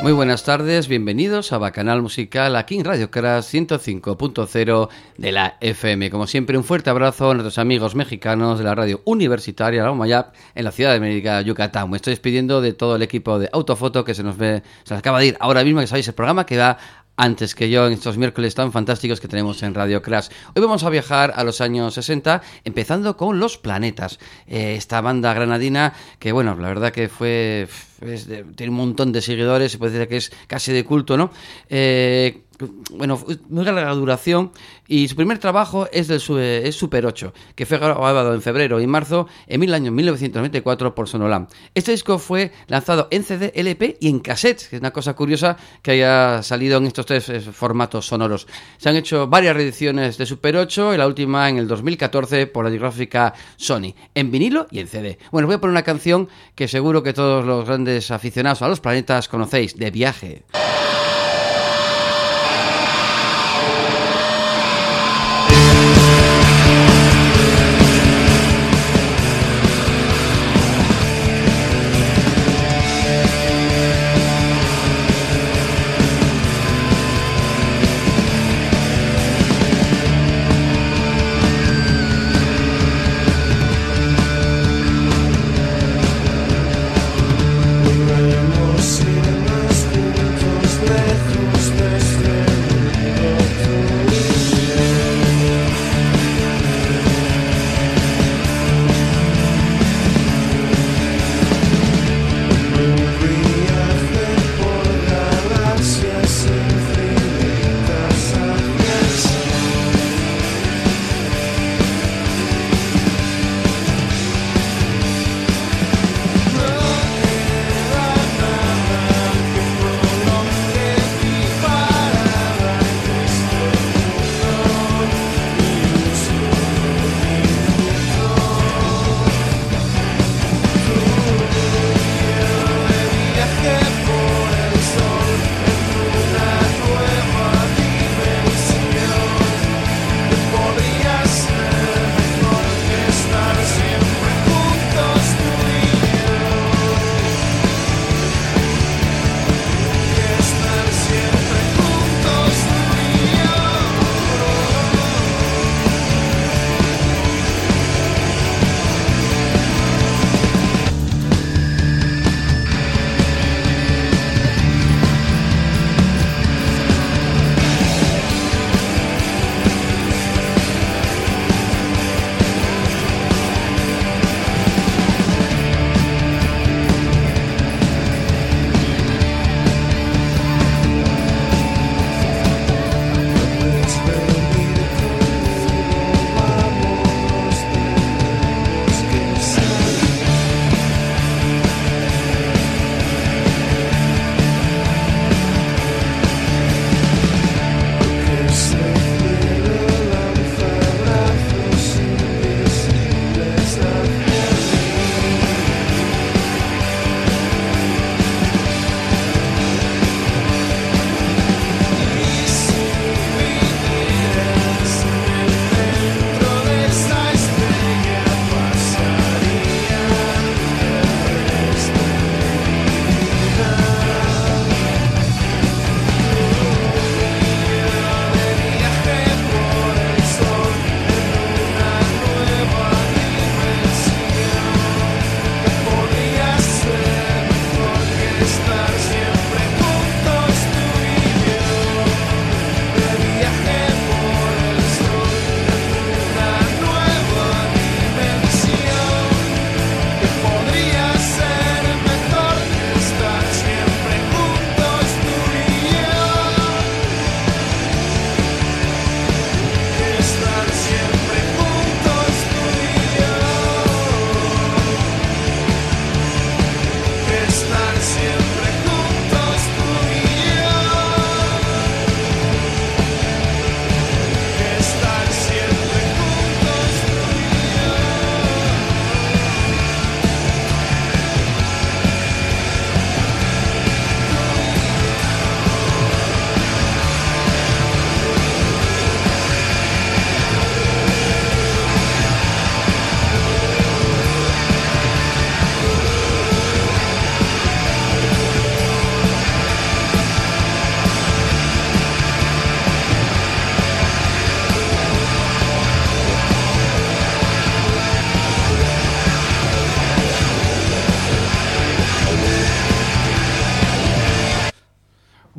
Muy buenas tardes, bienvenidos a Bacanal Musical aquí en Radio Crash 105.0 de la FM. Como siempre, un fuerte abrazo a nuestros amigos mexicanos de la radio universitaria La Umayap en la ciudad de Mérida, Yucatán. Me estoy despidiendo de todo el equipo de Autofoto que se nos acaba de ir ahora mismo, que sabéis el programa que va antes que yo en estos miércoles tan fantásticos que tenemos en Radio Crash. Hoy vamos a viajar a los años 60, empezando con Los Planetas, esta banda granadina que, bueno, la verdad que tiene un montón de seguidores, se puede decir que es casi de culto, ¿no? Bueno, muy larga duración, y su primer trabajo es Super 8, que fue grabado en febrero y marzo en el año 1994 por Sonolam. Este disco fue lanzado en CD, LP y en cassette, que es una cosa curiosa que haya salido en estos tres formatos sonoros. Se han hecho varias reediciones de Super 8 y la última en el 2014 por la discográfica Sony, en vinilo y en CD. Bueno, voy a poner una canción que seguro que todos los grandes aficionados a Los Planetas conocéis, De Viaje. Iremos juntos lejos.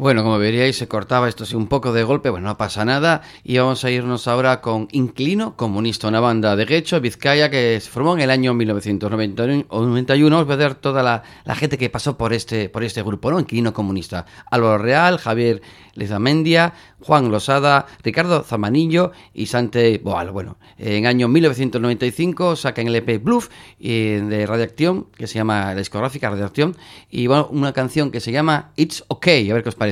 Bueno, como veríais, se cortaba esto así un poco de golpe, bueno, no pasa nada. Y vamos a irnos ahora con Inclino Comunista, una banda de Guecho, Vizcaya, que se formó en el año 1991. Os voy a dar toda la gente que pasó por este grupo, ¿no? Inclino Comunista. Álvaro Real, Javier Lizamendia, Juan Losada, Ricardo Zamanillo y Sante Boal. Bueno, en año 1995 sacan el EP Bluff de Radiacción, que se llama la discográfica Radiacción, y bueno, una canción que se llama It's Okay, a ver qué os parece.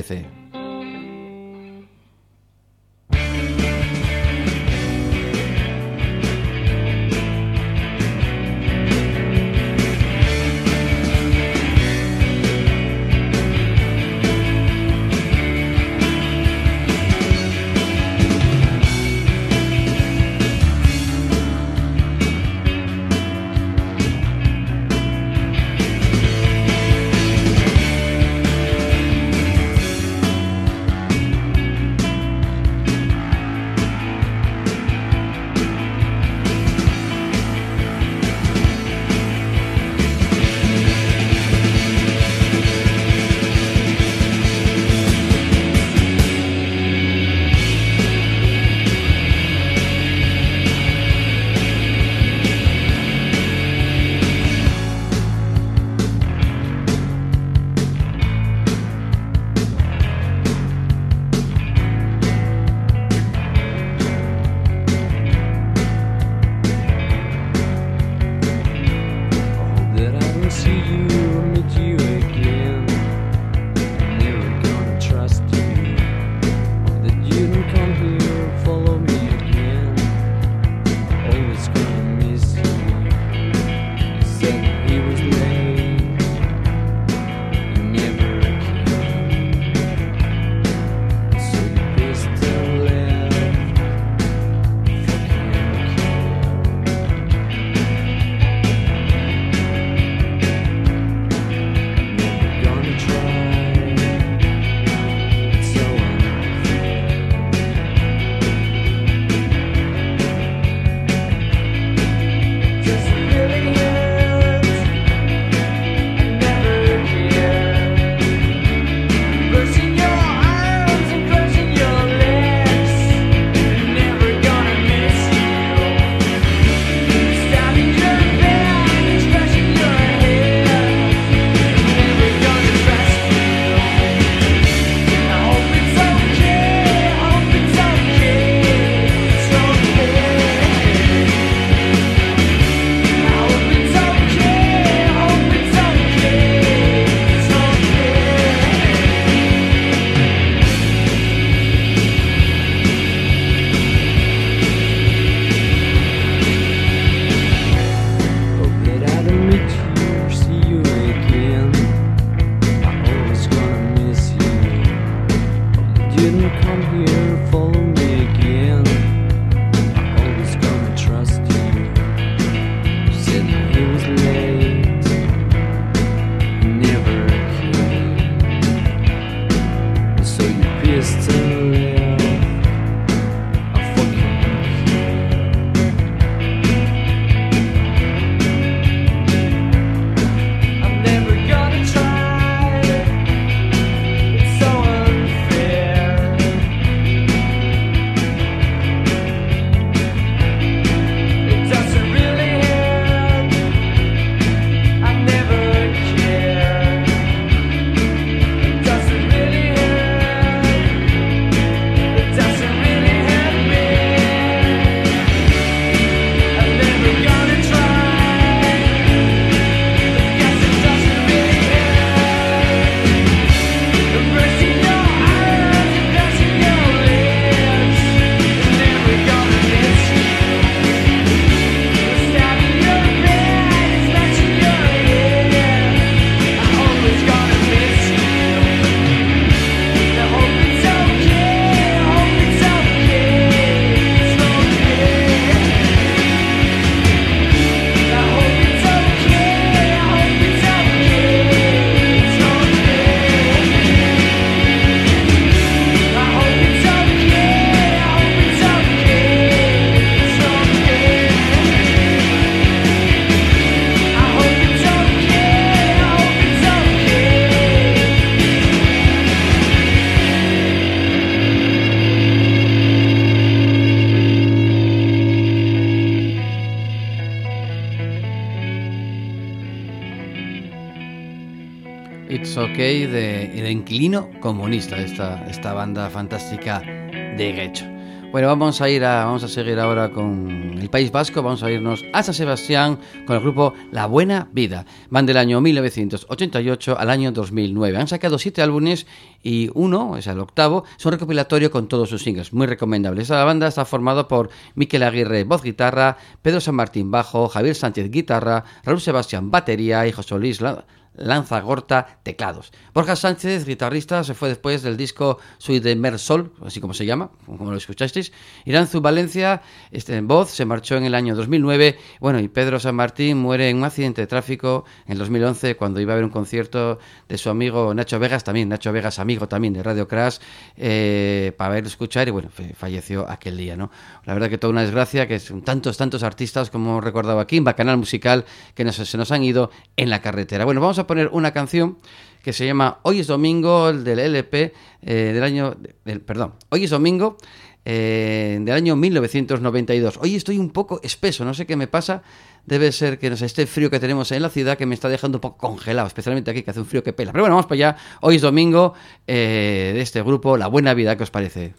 It's Okay de Inquilino Comunista, esta banda fantástica de Guecho. Bueno, vamos a seguir ahora con el País Vasco. Vamos a irnos a San Sebastián con el grupo La Buena Vida. Van del año 1988 al año 2009. Han sacado 7 álbumes y uno, es el octavo, es un recopilatorio con todos sus singles. Muy recomendable. Esta banda está formada por Miquel Aguirre, voz guitarra, Pedro San Martín, bajo, Javier Sánchez, guitarra, Raúl Sebastián, batería y José Luis Lanzagorta, teclados. Borja Sánchez, guitarrista, se fue después del disco Soy de Mersol, así como se llama, como lo escuchasteis. Iranzu Valencia, en voz, se marchó en el año 2009. Bueno, y Pedro San Martín muere en un accidente de tráfico en el 2011 cuando iba a haber un concierto de su amigo Nacho Vegas, Nacho Vegas, amigo también de Radio Crash, para verlo escuchar, y bueno, falleció aquel día, ¿no? La verdad que toda una desgracia, que son tantos artistas, como recordaba aquí, en Bacanal Musical, que se nos han ido en la carretera. Bueno, vamos a poner una canción que se llama Hoy es Domingo, del LP Hoy es Domingo del año 1992. Hoy estoy un poco espeso, no sé qué me pasa. Debe ser que este frío que tenemos en la ciudad que me está dejando un poco congelado, especialmente aquí que hace un frío que pela. Pero bueno, vamos para allá. Hoy es Domingo, de este grupo La Buena Vida. ¿Qué os parece?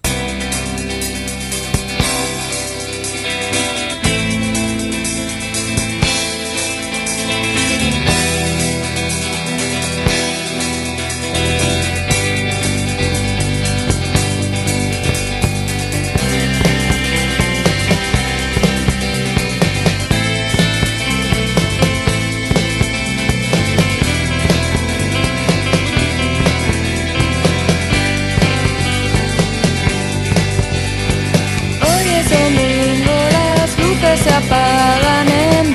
Se apagan en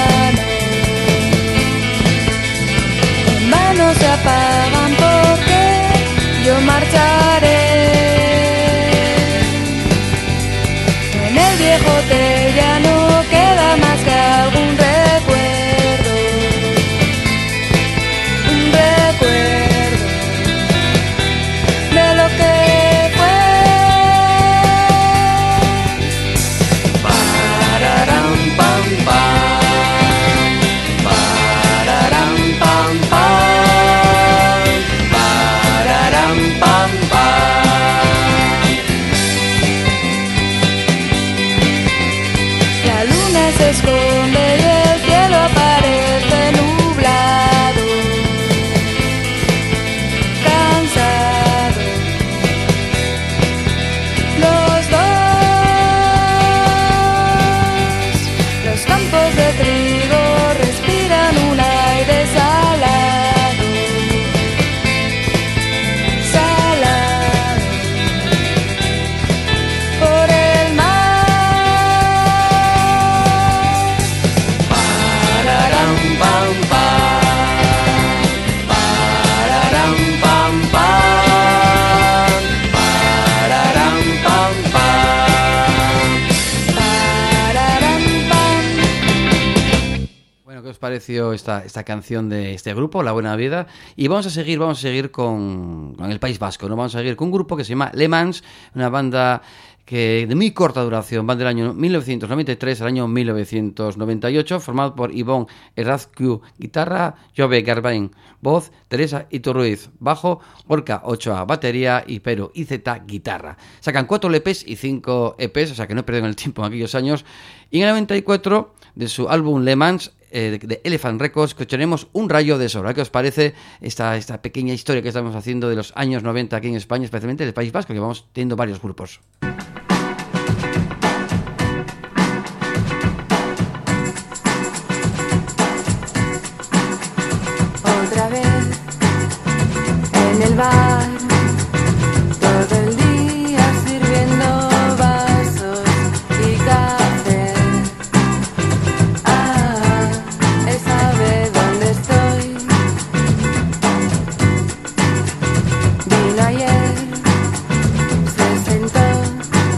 vano se apagan porque yo marcharé. En el viejo hotel ya no queda más que algún recuerdo, un recuerdo de lo que fue. Se esconde y el cielo aparece nublado, cansado. Los campos de trigo respiran un aire salado, salado por el mar. ¿Qué os pareció esta canción de este grupo, La Buena Vida? Y vamos a seguir con el País Vasco, ¿no? Vamos a seguir con un grupo que se llama Le Mans, una banda que de muy corta duración, van del año 1993 al año 1998, formado por Ivonne Errazcu, guitarra, Jove Garbain, voz, Teresa Iturruiz, bajo, Gorka Ochoa, batería y Pero IZ, guitarra. Sacan 4 LPs y 5 EPs, o sea que no perdieron el tiempo en aquellos años. Y en el 94, de su álbum Le Mans, de Elephant Records, escucharemos Un rayo de sol. ¿Qué os parece esta pequeña historia que estamos haciendo de los años 90 aquí en España, especialmente del País Vasco, que vamos teniendo varios grupos? Otra vez en el bar, todo el día sirviendo vasos y café. Él sabe dónde estoy. Vino ayer, se sentó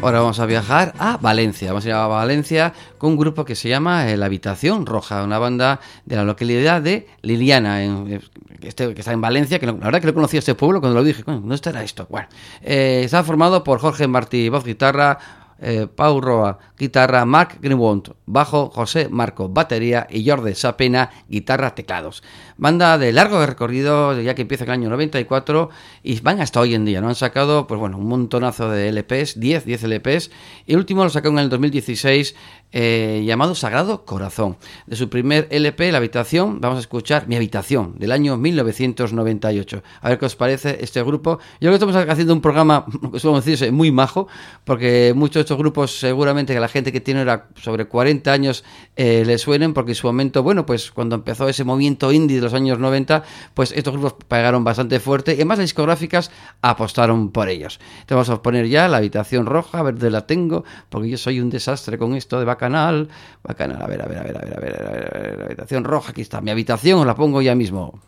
Ahora vamos a viajar a Valencia. Vamos a ir a Valencia con un grupo que se llama La Habitación Roja, una banda de la localidad de Liliana, que está en Valencia, que la verdad que no conocía este pueblo cuando lo dije. ¿No estará esto? Bueno, está formado por Jorge Martí, voz, guitarra, Pau Roa, guitarra, Marc Greenwald, bajo, José Marco, batería y Jordi Sapena, guitarra, teclados. Banda de largo recorrido, ya que empieza en el año 94 y van hasta hoy en día, ¿no? Han sacado, pues bueno, un montonazo de LPs, 10 LPs, y el último lo sacaron en el 2016, llamado Sagrado Corazón. De su primer LP, La Habitación, vamos a escuchar Mi Habitación, del año 1998. A ver qué os parece este grupo. Yo creo que estamos haciendo un programa, que suelo decirse, muy majo, porque muchos de estos grupos seguramente que la gente que tiene ahora sobre 40 años les suenen, porque en su momento, bueno, pues cuando empezó ese movimiento indie de los años 90, pues estos grupos pegaron bastante fuerte y además las discográficas apostaron por ellos. Entonces vamos a poner ya La Habitación Roja, a ver dónde la tengo, porque yo soy un desastre con esto de Bacanal, a ver, La Habitación Roja, aquí está, Mi Habitación, os la pongo ya mismo.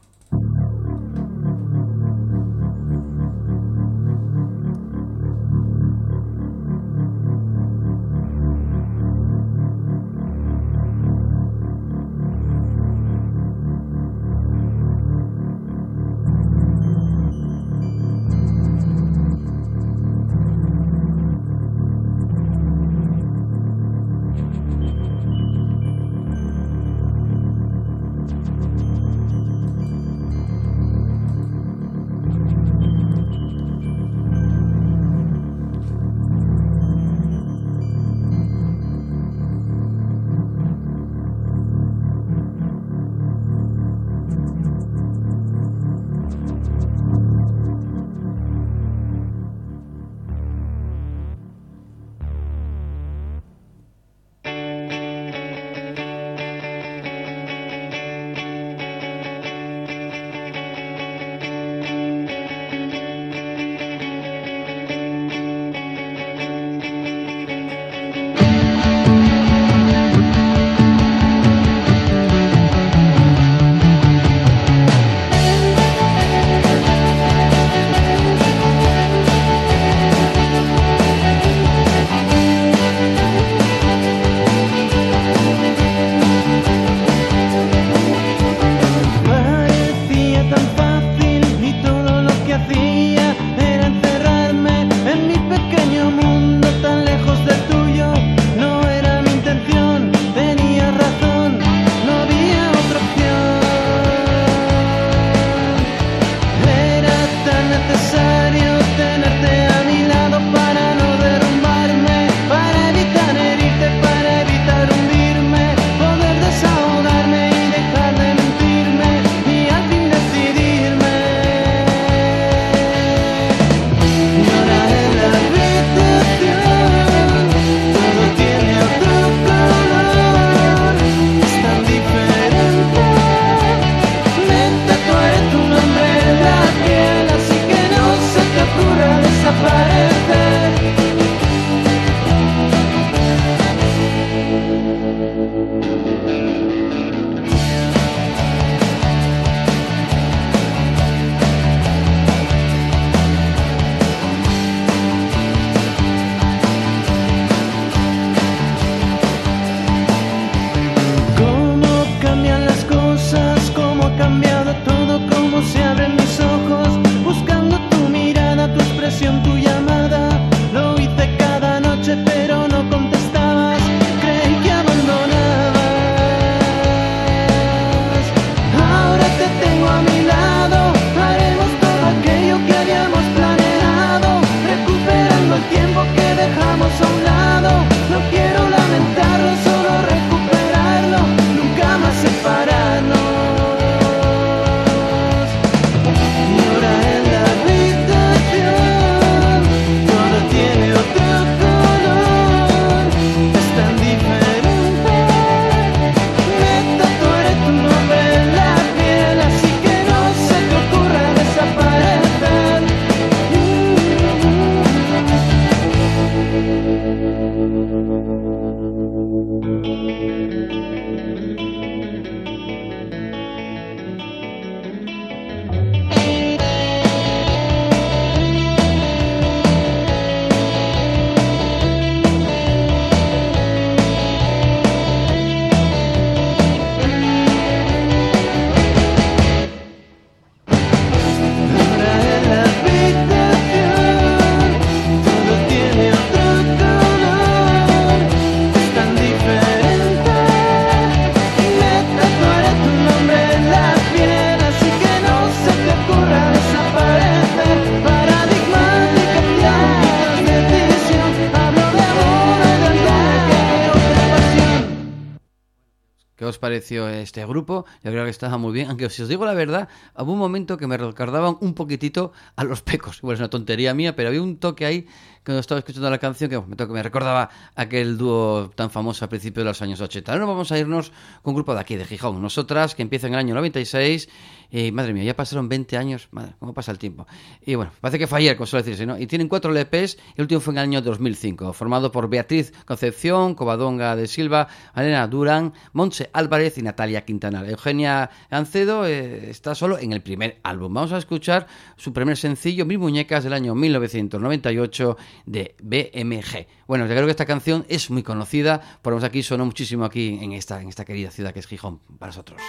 os pareció este grupo. Yo creo que estaba muy bien, aunque si os digo la verdad, hubo un momento que me recordaban un poquitito a Los Pecos. Bueno, es una tontería mía, pero había un toque ahí cuando estaba escuchando la canción que me recordaba aquel dúo tan famoso a principios de los años 80. Ahora vamos a irnos con un grupo de aquí, de Gijón. Nosotras, que empieza en el año 96. Y madre mía, ya pasaron 20 años. Madre, cómo pasa el tiempo. Y bueno, parece que fue ayer, como suele decirse, ¿no? Y tienen 4 LPs. Y el último fue en el año 2005, formado por Beatriz Concepción, Covadonga de Silva, Elena Durán, Montse Álvarez y Natalia Quintanar. Eugenia Ancedo está solo en el primer álbum. Vamos a escuchar su primer sencillo, Mis Muñecas, del año 1998, de BMG. Bueno, yo creo que esta canción es muy conocida, por lo menos aquí sonó muchísimo aquí en esta querida ciudad que es Gijón para nosotros.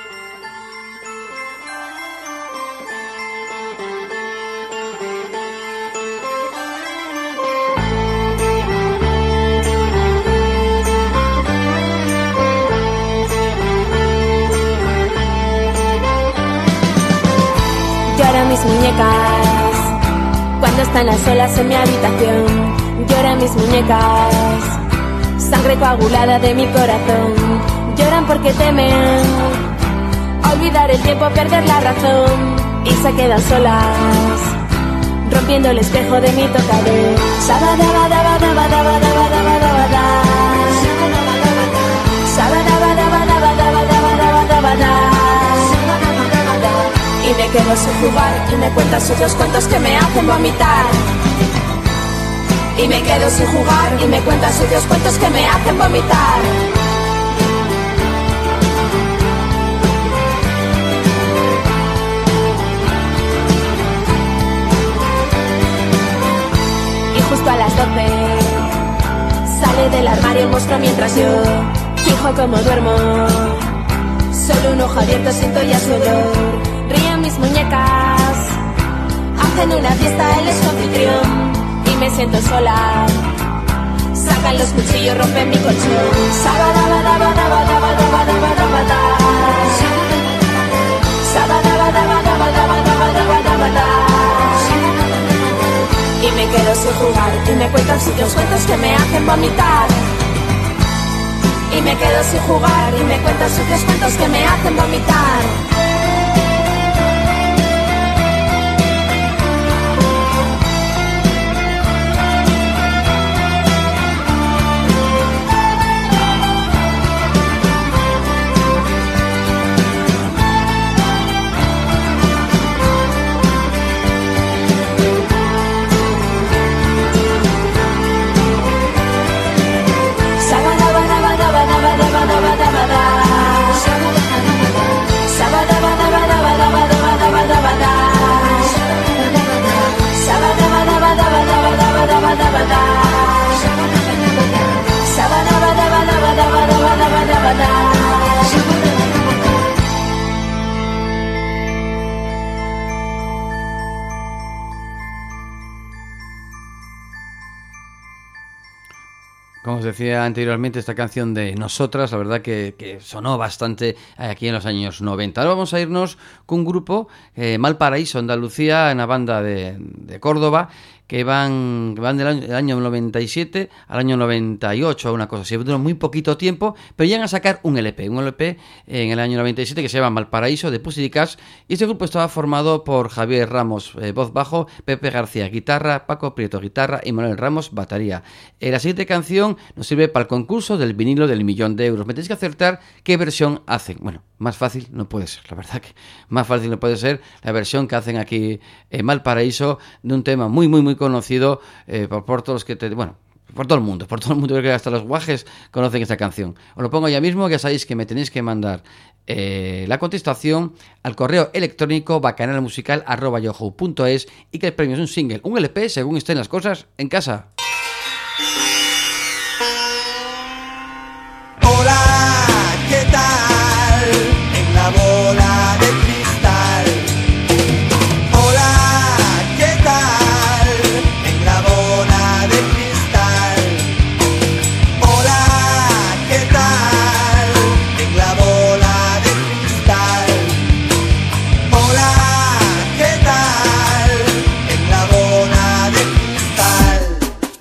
Lloran mis muñecas cuando están a solas en mi habitación. Lloran mis muñecas, sangre coagulada de mi corazón. Lloran porque temen olvidar el tiempo, perder la razón, y se quedan solas rompiendo el espejo de mi tocador. Y me quedo sin jugar y me cuentan sus cuentos que me hacen vomitar. Y me quedo sin jugar y me cuentan sus cuentos que me hacen vomitar. Y justo a las 12 sale del armario el monstruo mientras yo fijo como duermo. Solo un ojo abierto siento ya su olor. Ríen mis muñecas, hacen una fiesta, él es su anfitrión. Y me siento sola, sacan los cuchillos, rompen mi colchón. Y me quedo sin jugar y me cuentan sitios cuentos que me hacen vomitar. Y me quedo sin jugar y me cuentan sucios cuentos que me hacen vomitar. Como os decía anteriormente, esta canción de Nosotras, la verdad que sonó bastante aquí en los años 90. Ahora vamos a irnos con un grupo, Malparaíso, Andalucía, una banda de Córdoba, que van del año 97 al año 98, una cosa así. Duró muy poquito tiempo, pero llegan a sacar un LP en el año 97 que se llama Malparaíso, de Pussycats, y este grupo estaba formado por Javier Ramos, voz bajo, Pepe García, guitarra, Paco Prieto, guitarra, y Manuel Ramos, batería. La siguiente canción nos sirve para el concurso del vinilo del $1.000.000. Me tenéis que acertar qué versión hacen. Bueno, más fácil no puede ser, la verdad que más fácil no puede ser la versión que hacen aquí en Malparaíso, de un tema muy conocido por todos los que por todo el mundo, creo que hasta los guajes conocen esta canción. Os lo pongo ya mismo, ya sabéis que me tenéis que mandar la contestación al correo electrónico bacanalmusical@yahoo.es, y que el premio es un single, un LP, según estén las cosas en casa. Hola, ¿qué tal? En la bola de cristal. Hola, ¿qué tal? En la bola de cristal. Hola, ¿qué tal? En la bola de cristal. Hola, ¿qué tal? En la bola de cristal.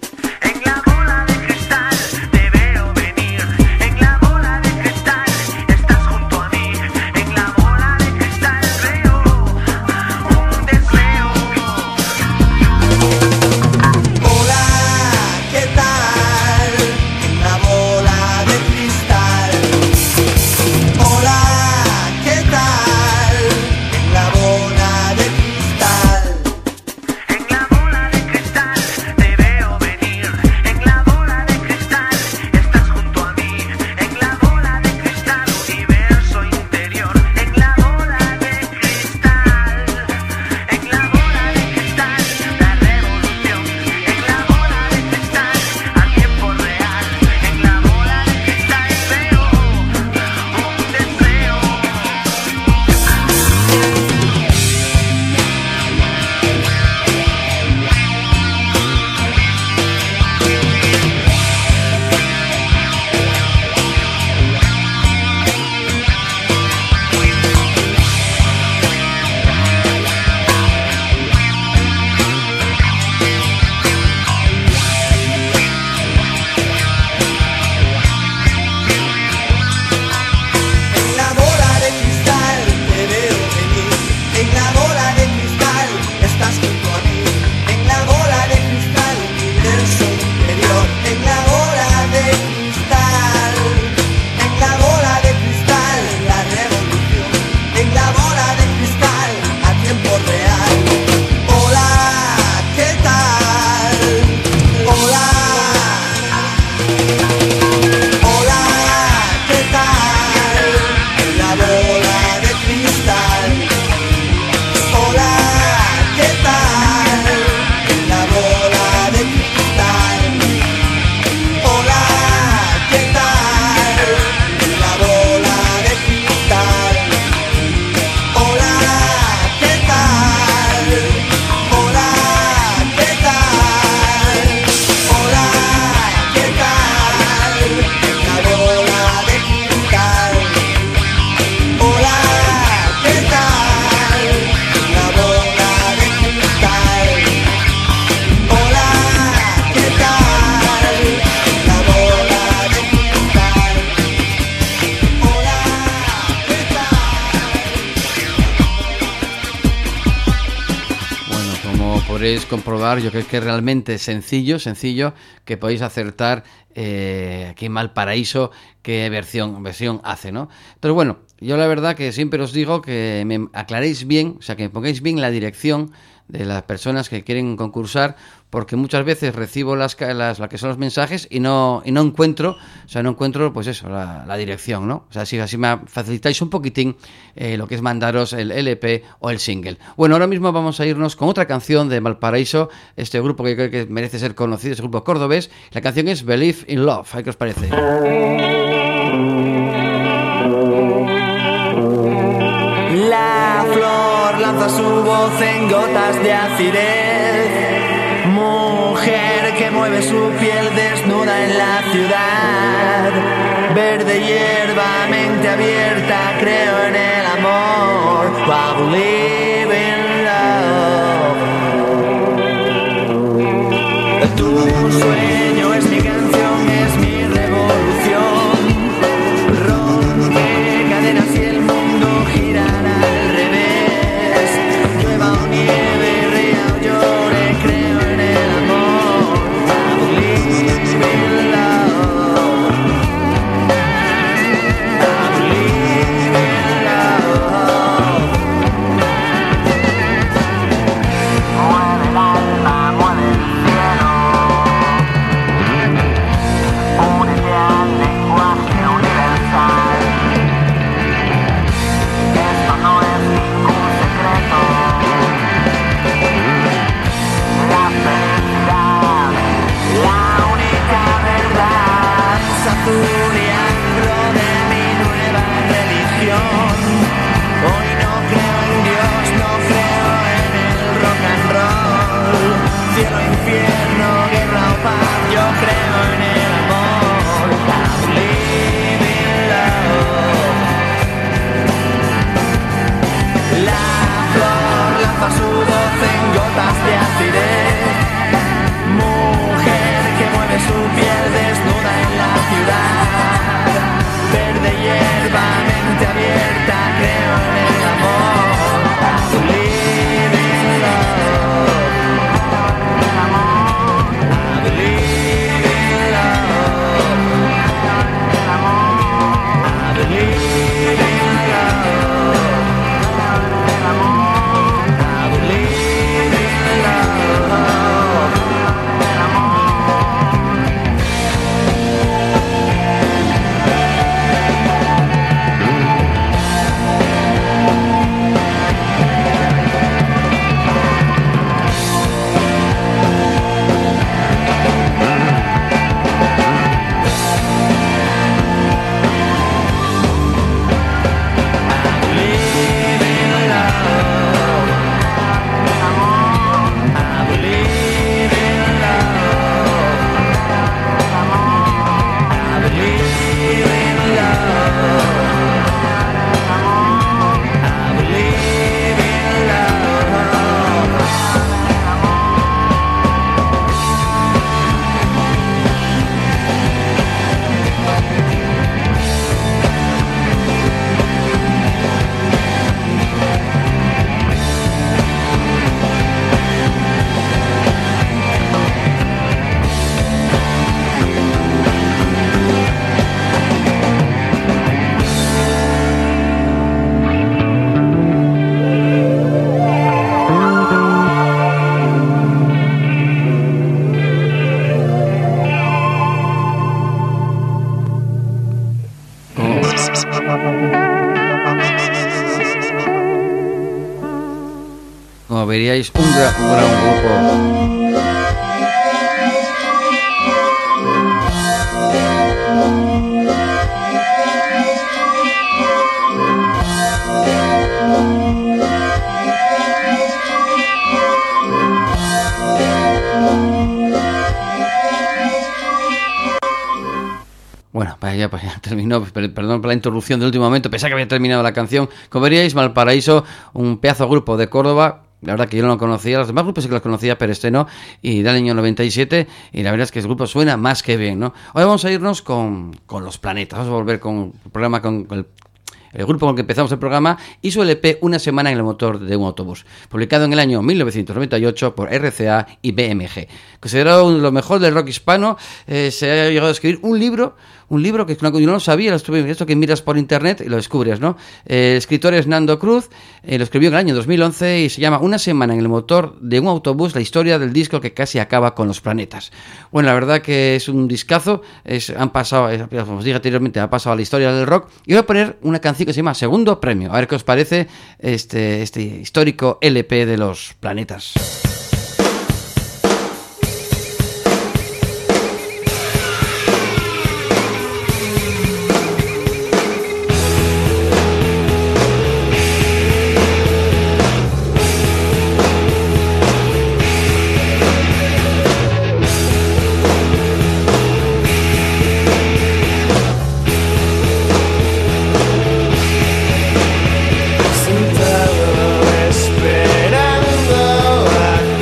Como podréis comprobar, yo creo que es realmente sencillo que podéis acertar aquí en Valparaíso qué versión hace, ¿no? Entonces, bueno, yo la verdad que siempre os digo que me aclaréis bien, o sea, que me pongáis bien la dirección de las personas que quieren concursar, porque muchas veces recibo las que son los mensajes y no encuentro, pues eso, la dirección, ¿no? O sea, así me facilitáis un poquitín lo que es mandaros el LP o el single. Bueno, ahora mismo vamos a irnos con otra canción de Valparaíso, este grupo que creo que merece ser conocido, es el grupo cordobés. La canción es Believe in Love. ¿Qué os parece? La flor lanza su voz en gotas de acidez. Mujer que mueve su piel desnuda en la ciudad. Verde hierba, mente abierta, creo en el amor. I believe in love. Tu sueño es mi canción, es mi revolución. Rompe cadenas y el mundo girará al revés. Llueva o nieve, ría o llore, creo en el amor. I believe in love. I believe in love. Mueve el alma, mueve el cielo. Únete al lenguaje universal. Esto no es ningún secreto. La felicidad, la única verdad. Es azul y angro de mi nueva religión. Hoy no creo en Dios, no creo en el rock and roll. Cielo, infierno, guerra o paz, yo creo en el amor. I believe in love. La flor lanza su voz en gotas de acidez. Mujer que mueve su piel desnuda en la ciudad. Verde hierba, mente abierta, creo en el amor. I believe in love. I believe in love. I believe in love. I believe in love. Como veríais, un gran grupo. Bueno, pues ya terminó, perdón por la interrupción del último momento, pensaba que había terminado la canción. Como veríais, Valparaíso, un pedazo de grupo de Córdoba. La verdad que yo no lo conocía, los demás grupos sí que los conocía, pero este no, y del año 97, y la verdad es que el grupo suena más que bien, ¿no? Hoy vamos a irnos con Los Planetas, vamos a volver con el programa con el grupo con el que empezamos el programa, y su LP Una semana en el motor de un autobús, publicado en el año 1998 por RCA y BMG. Considerado lo mejor del rock hispano, se ha llegado a escribir un libro que yo no lo sabía, esto que miras por internet y lo descubres, ¿no? El escritor es Nando Cruz, lo escribió en el año 2011 y se llama Una semana en el motor de un autobús, la historia del disco que casi acaba con los planetas. Bueno, la verdad que es un discazo, como os dije anteriormente, ha pasado a la historia del rock, y voy a poner una canción que se llama Segundo Premio, a ver qué os parece este histórico LP de los planetas. Esperando a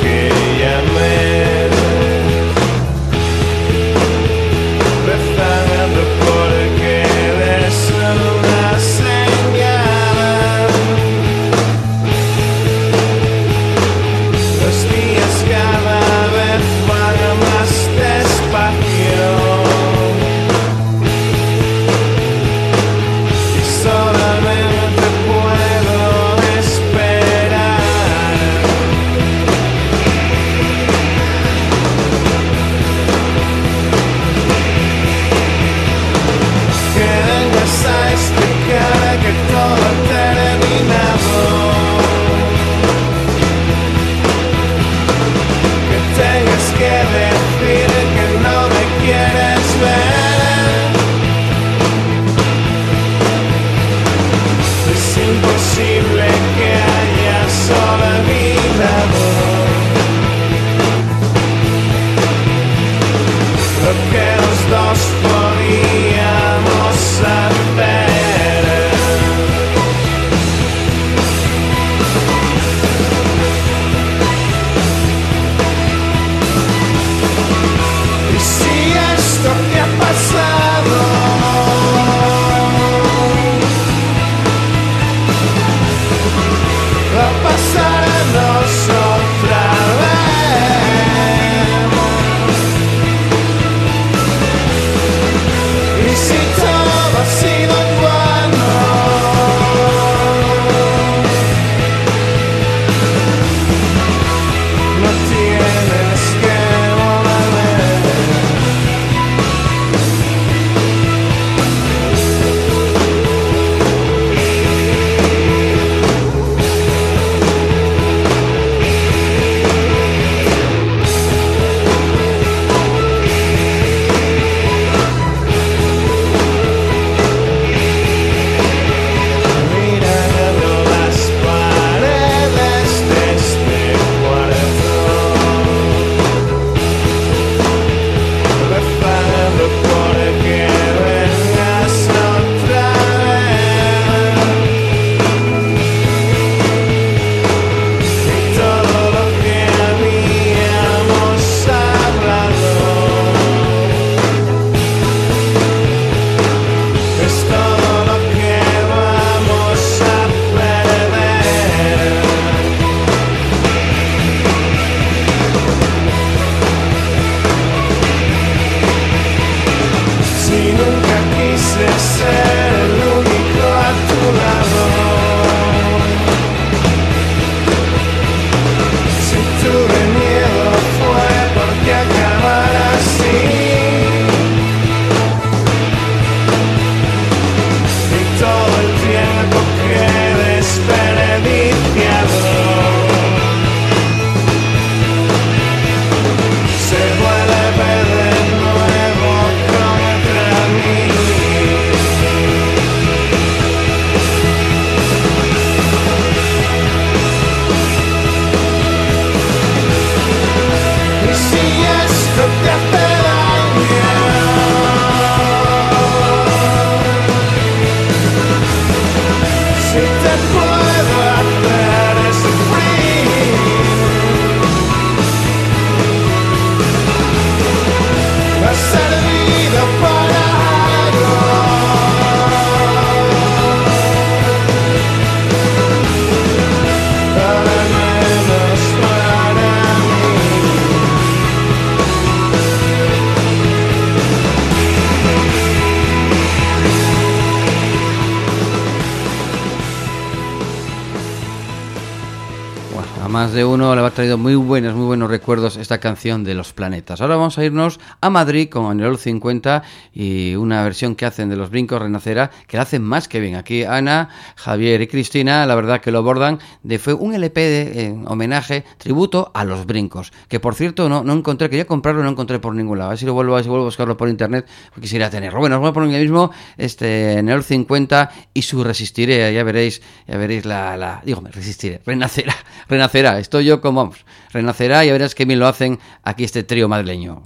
más de uno le ha traído muy buenos recuerdos esta canción de Los Planetas. Ahora vamos a irnos a Madrid con Anerol 50 y una versión que hacen de Los Brincos Renacerá, que la hacen más que bien. Aquí Ana, Javier y Cristina, la verdad que lo abordan. Fue un LP en homenaje, tributo a Los Brincos, que por cierto no encontré, quería comprarlo, no encontré por ningún lado. A ver si vuelvo a buscarlo por internet, porque quisiera tenerlo. Bueno, os voy a poner el mismo, Anerol 50 y su Resistiré, ya veréis me resistiré, renacerá, estoy yo como vamos, renacerá, y verás que bien lo hacen aquí este trío madrileño.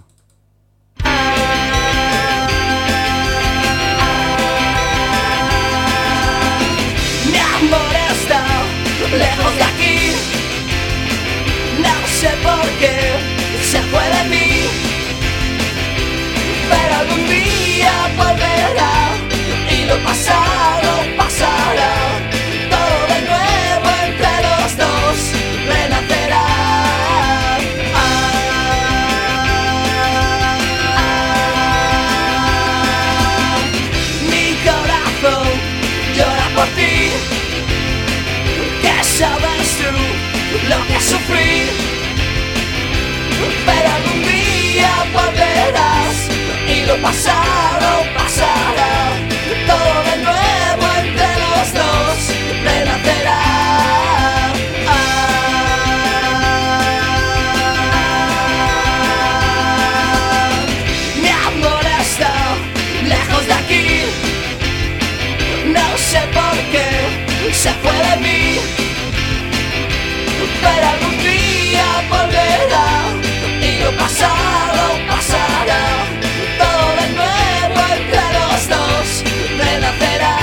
Mi amor está lejos de aquí, no sé por qué se fue de mí, pero algún día volverá y lo pasado pasará. Sabes tú lo que sufrí, pero algún día volverás y lo pasado pasará. Todo de nuevo entre los dos renacerá. Mi amor está lejos de aquí, no sé por qué se fue de mí, pero algún día volverá y lo pasado pasará. Todo de nuevo entre los dos renacerá.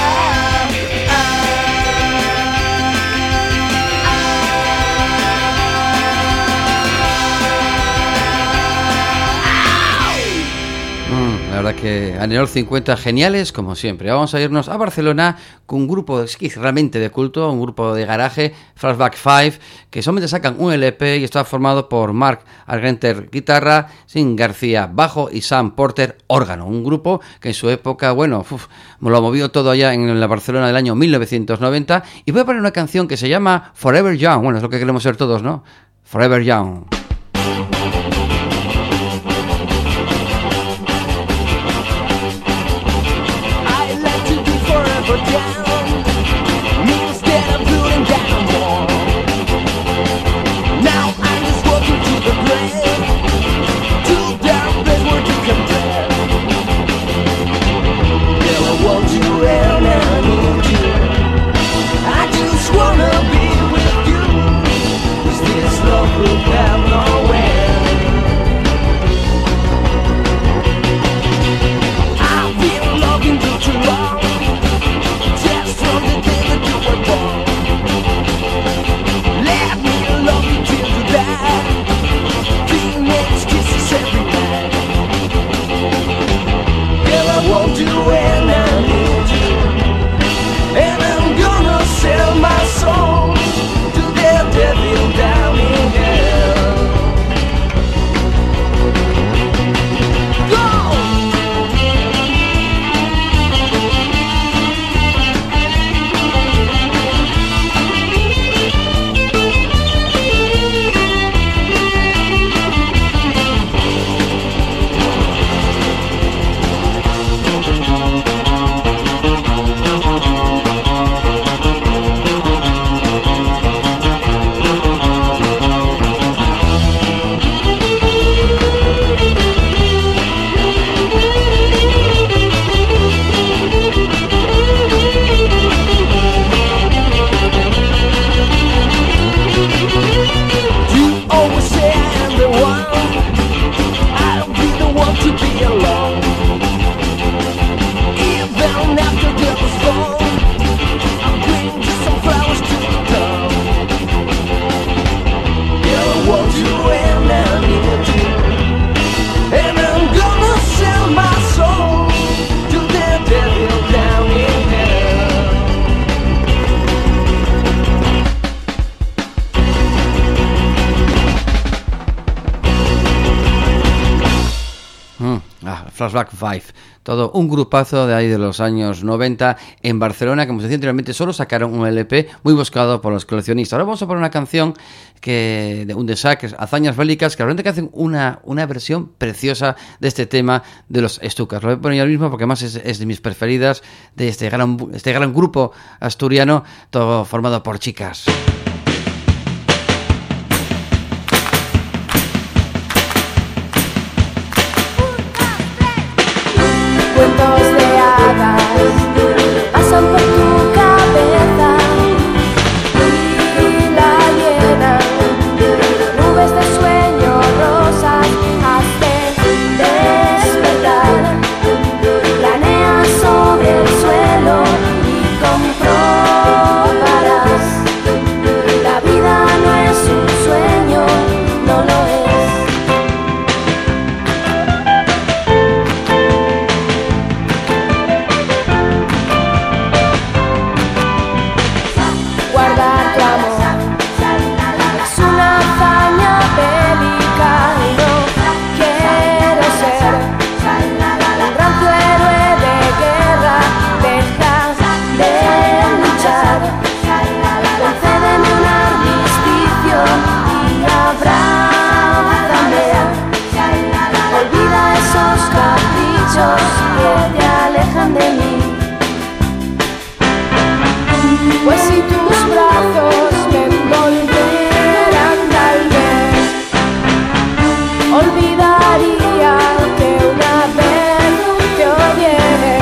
La verdad que Anerol 50 geniales como siempre. Vamos a irnos a Barcelona con un grupo realmente de culto, un grupo de garaje, Flashback 5, que solamente sacan un LP y está formado por Mark Argenter guitarra, Sin García bajo y Sam Porter órgano. Un grupo que en su época, lo ha movido todo allá en la Barcelona del año 1990. Y voy a poner una canción que se llama Forever Young. Bueno, es lo que queremos ser todos, ¿no? Forever Young. I just wanna be with you. 'Cause this love will have no Flashback 5. Todo un grupazo de ahí de los años 90 en Barcelona, como se decía anteriormente, solo sacaron un LP muy buscado por los coleccionistas. Ahora vamos a poner una canción de un The Suckers, Hazañas Bélicas, que realmente hacen una versión preciosa de este tema de los Stukas. Lo voy a poner yo mismo porque además es de mis preferidas de este gran grupo asturiano, todo formado por chicas. Cuentos de hadas pasan por tu cabeza y la llenan nubes de sueño rosas. Hazte despertar, planea sobre el suelo y comprobarás. La vida no es un sueño, no lo es. Que te alejan de mí. Pues si tus brazos me envolvieran, tal vez olvidaría que una vez te odié.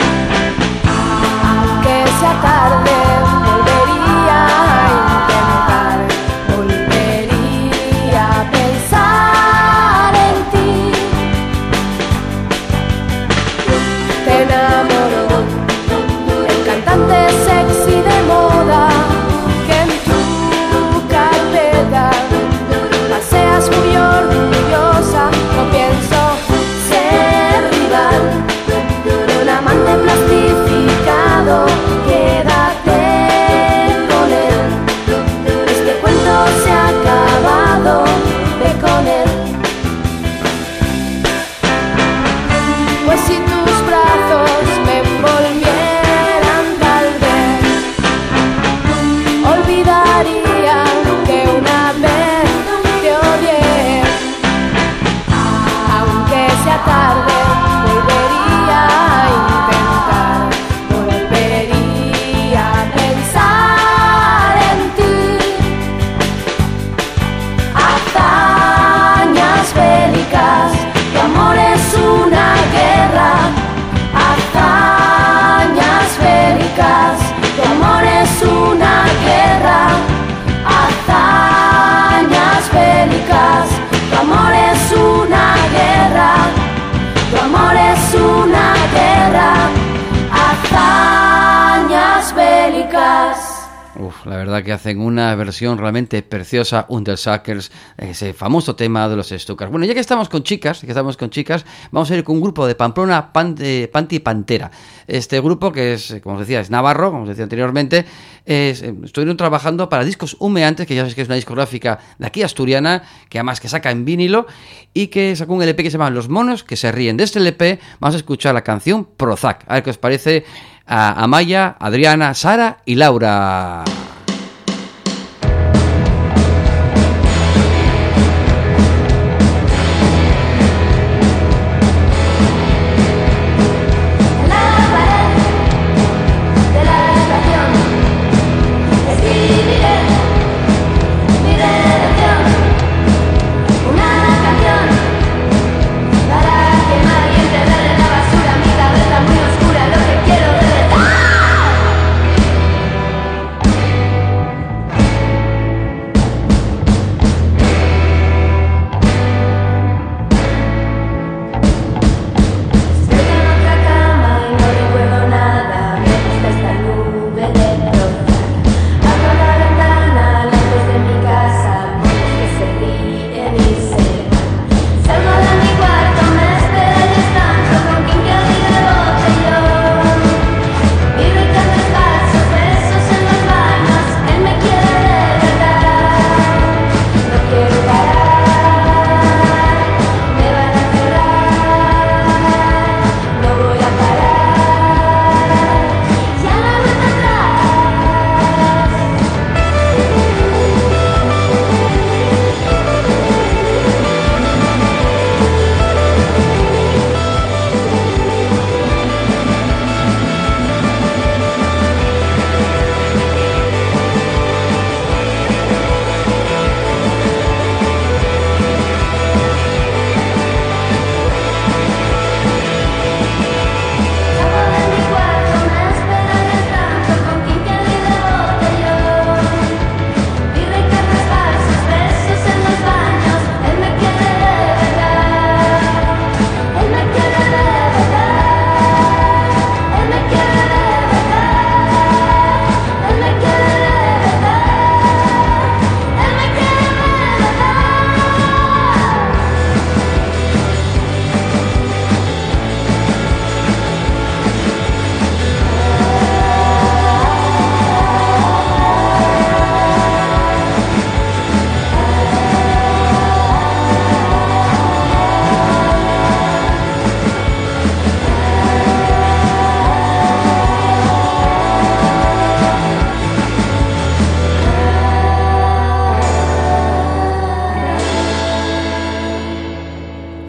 Aunque sea tarde, volvería a intentar, volvería a pensar en ti. Te enamoró el cantante sexy de moda que en tu carpeta paseas muy orgullosa. No pienso ser rival de un amante plastificado. Quédate con él, este cuento se ha acabado, ve con él. Pues si tus brazos me envolvieran, tal vez olvidaría que una vez te odié. Aunque sea tarde, volvería a intentar, volvería a pensar en ti. Hazañas bélicas, tu amor es una guerra. Hazañas bélicas, tu amor es una guerra. Hazañas bélicas, tu amor es una guerra. Tu amor es una guerra. Hazañas bélicas. La verdad que hacen una versión realmente preciosa, The Suckers, ese famoso tema de los Stukas. Bueno, ya que estamos con chicas, vamos a ir con un grupo de Pamplona, Panti Pantera. Este grupo que es, como os decía, es navarro, como os decía anteriormente, estuvieron trabajando para Discos Humeantes, que ya sabéis que es una discográfica de aquí asturiana, que además que saca en vinilo, y que sacó un LP que se llama Los Monos que se ríen. De este LP vamos a escuchar la canción Prozac. A ver qué os parece a Amaya, Adriana, Sara y Laura. Muy oscura, lo que quiero de verdad.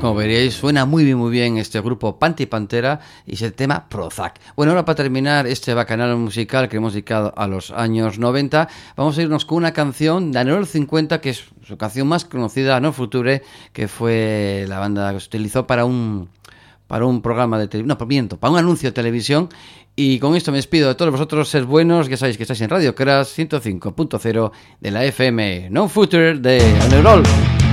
Como veréis, suena muy bien este grupo Panty Pantera y ese tema Prozac. Bueno, ahora para terminar este bacanal musical que hemos dedicado a los años 90, vamos a irnos con una canción de Anerol 50, que es su canción más conocida, No Future, que fue la banda que se utilizó para un programa de televisión, para un anuncio de televisión. Y con esto me despido de todos vosotros, ser buenos, ya sabéis que estáis en Radio Crash 105.0 de la FM. No Future de Anerol.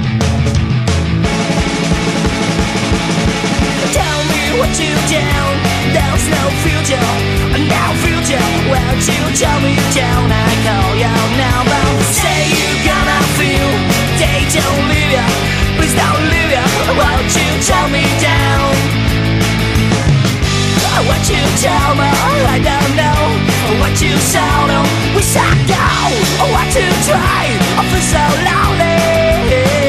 What you down, there's no future, no future. Where'd you tell me down? I call you now, but say you're gonna feel. They don't leave ya, please don't leave ya. Won't you tell me down? What you tell me, I don't know. What you sound on, we shall go. What to try, I feel so lonely.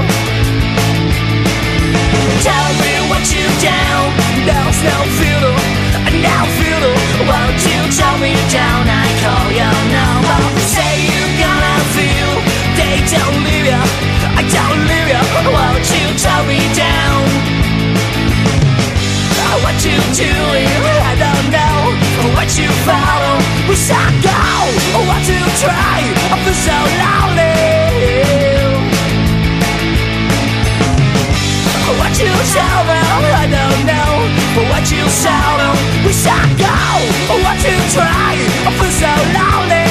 Tell me what you down, there's no future, no future. Won't you tell me down? I call your number. Say you're gonna feel. They don't leave ya, I don't leave ya. Won't you tell me down? What you doing? I don't know. What you follow? We shall go. What to try? I feel so lonely. What you tell me, I don't know. What you tell them, we shall go. What you try, I feel so lonely.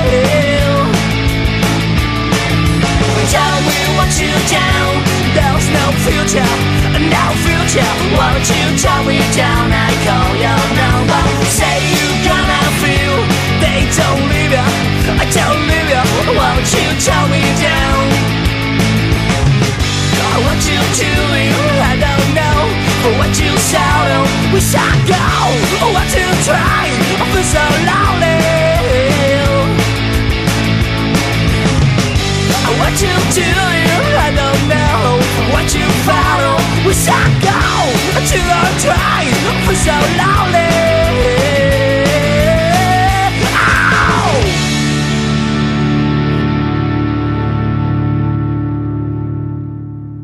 Tell me what you down, there's no future, no future. Won't you tell me down? I call your number. Say you're gonna feel. They don't leave ya, I don't leave ya. Won't you tell me down? What you doing, I don't know. What you sound on, we shall go. What to try, I feel so lost.